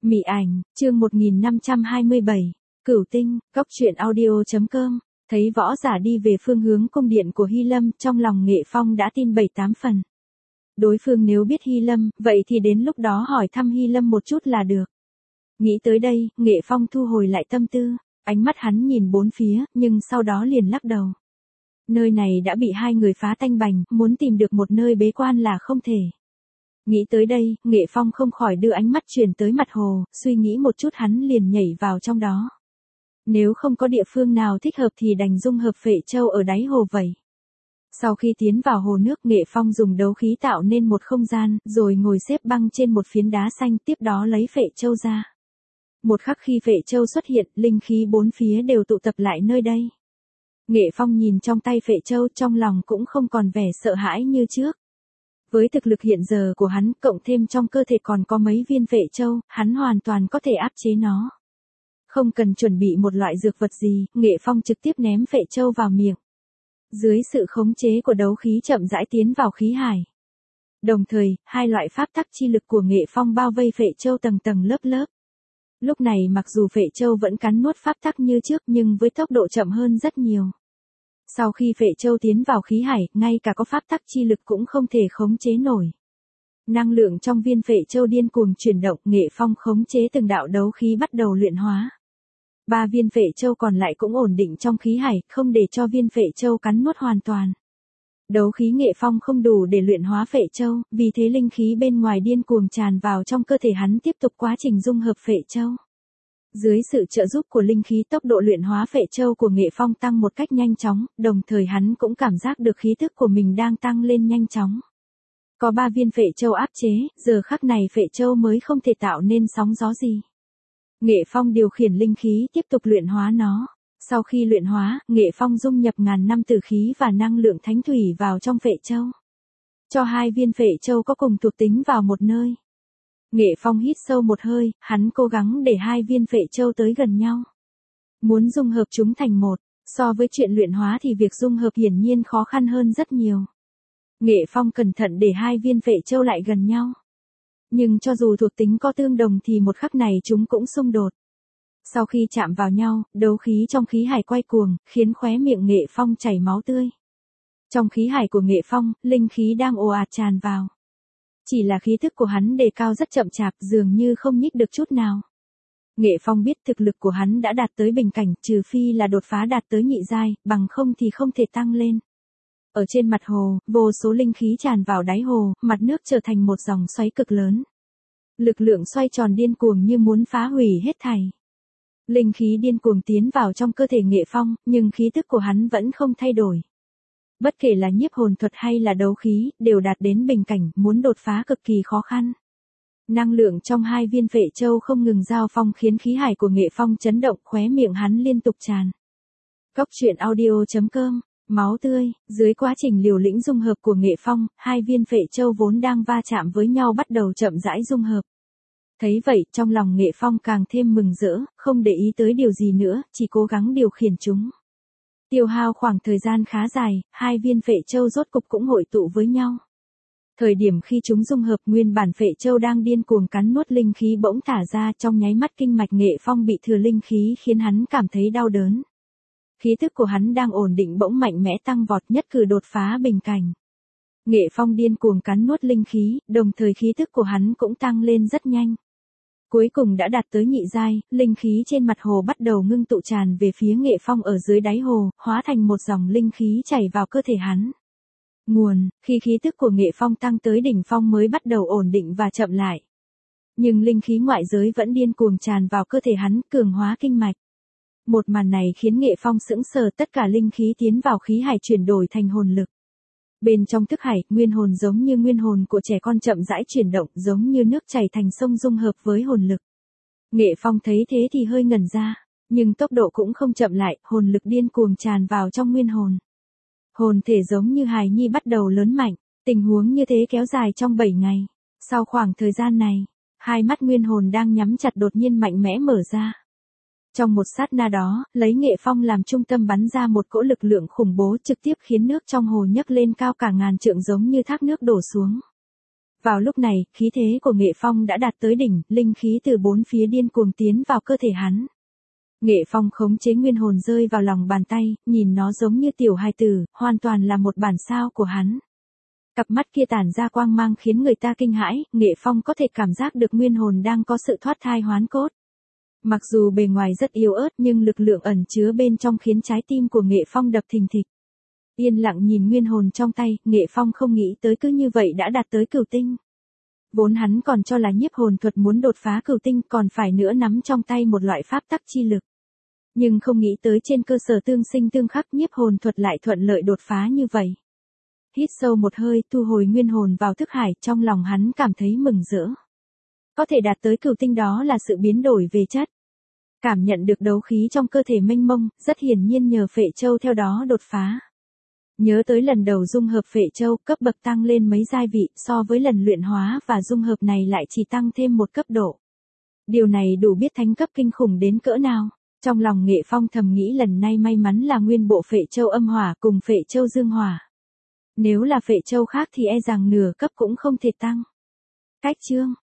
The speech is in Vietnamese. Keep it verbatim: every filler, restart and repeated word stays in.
Mị ảnh, chương một nghìn năm trăm hai mươi bảy, Cửu Tinh, góc truyện audio chấm com. Thấy võ giả đi về phương hướng cung điện của Hy Lâm, trong lòng Nghệ Phong đã tin bảy tám phần. Đối phương nếu biết Hy Lâm, vậy thì đến lúc đó hỏi thăm Hy Lâm một chút là được. Nghĩ tới đây, Nghệ Phong thu hồi lại tâm tư, ánh mắt hắn nhìn bốn phía, nhưng sau đó liền lắc đầu. Nơi này đã bị hai người phá tanh bành, muốn tìm được một nơi bế quan là không thể. Nghĩ tới đây, Nghệ Phong không khỏi đưa ánh mắt chuyển tới mặt hồ, suy nghĩ một chút hắn liền nhảy vào trong đó. Nếu không có địa phương nào thích hợp thì đành dung hợp Phệ Châu ở đáy hồ vậy. Sau khi tiến vào hồ nước, Nghệ Phong dùng đấu khí tạo nên một không gian, rồi ngồi xếp băng trên một phiến đá xanh, tiếp đó lấy Phệ Châu ra. Một khắc khi Phệ Châu xuất hiện, linh khí bốn phía đều tụ tập lại nơi đây. Nghệ Phong nhìn trong tay Phệ Châu, trong lòng cũng không còn vẻ sợ hãi như trước. Với thực lực hiện giờ của hắn, cộng thêm trong cơ thể còn có mấy viên Phệ Châu, hắn hoàn toàn có thể áp chế nó. Không cần chuẩn bị một loại dược vật gì, Nghệ Phong trực tiếp ném Phệ Châu vào miệng. Dưới sự khống chế của đấu khí chậm rãi tiến vào khí hải. Đồng thời, hai loại pháp tắc chi lực của Nghệ Phong bao vây Phệ Châu tầng tầng lớp lớp. Lúc này mặc dù Phệ Châu vẫn cắn nuốt pháp tắc như trước nhưng với tốc độ chậm hơn rất nhiều. Sau khi Phệ Châu tiến vào khí hải, ngay cả có pháp tắc chi lực cũng không thể khống chế nổi. Năng lượng trong viên Phệ Châu điên cuồng chuyển động, Nghệ Phong khống chế từng đạo đấu khí bắt đầu luyện hóa. Ba viên Phệ Châu còn lại cũng ổn định trong khí hải, không để cho viên Phệ Châu cắn nuốt hoàn toàn. Đấu khí Nghệ Phong không đủ để luyện hóa Phệ Châu, vì thế linh khí bên ngoài điên cuồng tràn vào trong cơ thể hắn, tiếp tục quá trình dung hợp Phệ Châu. Dưới sự trợ giúp của linh khí, tốc độ luyện hóa Phệ Châu của Nghệ Phong tăng một cách nhanh chóng, đồng thời hắn cũng cảm giác được khí tức của mình đang tăng lên nhanh chóng. Có ba viên Phệ Châu áp chế, giờ khắc này Phệ Châu mới không thể tạo nên sóng gió gì. Nghệ Phong điều khiển linh khí tiếp tục luyện hóa nó. Sau khi luyện hóa, Nghệ Phong dung nhập ngàn năm tử khí và năng lượng thánh thủy vào trong Phệ Châu. Cho hai viên Phệ Châu có cùng thuộc tính vào một nơi. Nghệ Phong hít sâu một hơi, hắn cố gắng để hai viên Phệ Châu tới gần nhau. Muốn dung hợp chúng thành một, so với chuyện luyện hóa thì việc dung hợp hiển nhiên khó khăn hơn rất nhiều. Nghệ Phong cẩn thận để hai viên Phệ Châu lại gần nhau. Nhưng cho dù thuộc tính có tương đồng thì một khắc này chúng cũng xung đột. Sau khi chạm vào nhau, đấu khí trong khí hải quay cuồng, khiến khóe miệng Nghệ Phong chảy máu tươi. Trong khí hải của Nghệ Phong, linh khí đang ồ ạt tràn vào. Chỉ là khí thức của hắn đề cao rất chậm chạp, dường như không nhích được chút nào. Nghệ Phong biết thực lực của hắn đã đạt tới bình cảnh, trừ phi là đột phá đạt tới nhị giai, bằng không thì không thể tăng lên. Ở trên mặt hồ, vô số linh khí tràn vào đáy hồ, mặt nước trở thành một dòng xoáy cực lớn. Lực lượng xoay tròn điên cuồng như muốn phá hủy hết thảy. Linh khí điên cuồng tiến vào trong cơ thể Nghệ Phong, nhưng khí tức của hắn vẫn không thay đổi. Bất kể là nhiếp hồn thuật hay là đấu khí, đều đạt đến bình cảnh, muốn đột phá cực kỳ khó khăn. Năng lượng trong hai viên Phệ Châu không ngừng giao phong khiến khí hải của Nghệ Phong chấn động, khóe miệng hắn liên tục tràn. Góc truyện audio chấm com. Máu tươi, dưới quá trình liều lĩnh dung hợp của Nghệ Phong, hai viên Phệ Châu vốn đang va chạm với nhau bắt đầu chậm rãi dung hợp. Thấy vậy, trong lòng Nghệ Phong càng thêm mừng rỡ, không để ý tới điều gì nữa, chỉ cố gắng điều khiển chúng. Tiêu hao khoảng thời gian khá dài, hai viên Phệ Châu rốt cục cũng hội tụ với nhau. Thời điểm khi chúng dung hợp, nguyên bản Phệ Châu đang điên cuồng cắn nuốt linh khí bỗng thả ra, trong nháy mắt kinh mạch Nghệ Phong bị thừa linh khí khiến hắn cảm thấy đau đớn. Khí thức của hắn đang ổn định bỗng mạnh mẽ tăng vọt, nhất cử đột phá bình cảnh. Nghệ Phong điên cuồng cắn nuốt linh khí, đồng thời khí thức của hắn cũng tăng lên rất nhanh. Cuối cùng đã đạt tới nhị giai, linh khí trên mặt hồ bắt đầu ngưng tụ tràn về phía Nghệ Phong ở dưới đáy hồ, hóa thành một dòng linh khí chảy vào cơ thể hắn. Nguồn, khi khí thức của Nghệ Phong tăng tới đỉnh phong mới bắt đầu ổn định và chậm lại. Nhưng linh khí ngoại giới vẫn điên cuồng tràn vào cơ thể hắn, cường hóa kinh mạch. Một màn này khiến Nghệ Phong sững sờ, tất cả linh khí tiến vào khí hải chuyển đổi thành hồn lực. Bên trong thức hải, nguyên hồn giống như nguyên hồn của trẻ con chậm rãi chuyển động, giống như nước chảy thành sông dung hợp với hồn lực. Nghệ Phong thấy thế thì hơi ngẩn ra, nhưng tốc độ cũng không chậm lại, hồn lực điên cuồng tràn vào trong nguyên hồn. Hồn thể giống như hài nhi bắt đầu lớn mạnh, tình huống như thế kéo dài trong bảy ngày. Sau khoảng thời gian này, hai mắt nguyên hồn đang nhắm chặt đột nhiên mạnh mẽ mở ra. Trong một sát na đó, lấy Nghệ Phong làm trung tâm bắn ra một cỗ lực lượng khủng bố, trực tiếp khiến nước trong hồ nhấc lên cao cả ngàn trượng, giống như thác nước đổ xuống. Vào lúc này, khí thế của Nghệ Phong đã đạt tới đỉnh, linh khí từ bốn phía điên cuồng tiến vào cơ thể hắn. Nghệ Phong khống chế nguyên hồn rơi vào lòng bàn tay, nhìn nó giống như tiểu hài tử, hoàn toàn là một bản sao của hắn. Cặp mắt kia tản ra quang mang khiến người ta kinh hãi, Nghệ Phong có thể cảm giác được nguyên hồn đang có sự thoát thai hoán cốt. Mặc dù bề ngoài rất yếu ớt nhưng lực lượng ẩn chứa bên trong khiến trái tim của Nghệ Phong đập thình thịch. Yên lặng nhìn nguyên hồn trong tay, Nghệ Phong không nghĩ tới cứ như vậy đã đạt tới cửu tinh. Vốn hắn còn cho là nhiếp hồn thuật muốn đột phá cửu tinh còn phải nữa nắm trong tay một loại pháp tắc chi lực. Nhưng không nghĩ tới trên cơ sở tương sinh tương khắc nhiếp hồn thuật lại thuận lợi đột phá như vậy. Hít sâu một hơi, thu hồi nguyên hồn vào thức hải, trong lòng hắn cảm thấy mừng rỡ. Có thể đạt tới cửu tinh đó là sự biến đổi về chất. Cảm nhận được đấu khí trong cơ thể mênh mông, rất hiển nhiên nhờ Phệ Châu theo đó đột phá. Nhớ tới lần đầu dung hợp Phệ Châu, cấp bậc tăng lên mấy giai vị, so với lần luyện hóa và dung hợp này lại chỉ tăng thêm một cấp độ. Điều này đủ biết thánh cấp kinh khủng đến cỡ nào. Trong lòng Nghệ Phong thầm nghĩ lần này may mắn là nguyên bộ Phệ Châu âm hỏa cùng Phệ Châu dương hỏa. Nếu là Phệ Châu khác thì e rằng nửa cấp cũng không thể tăng. Cách chương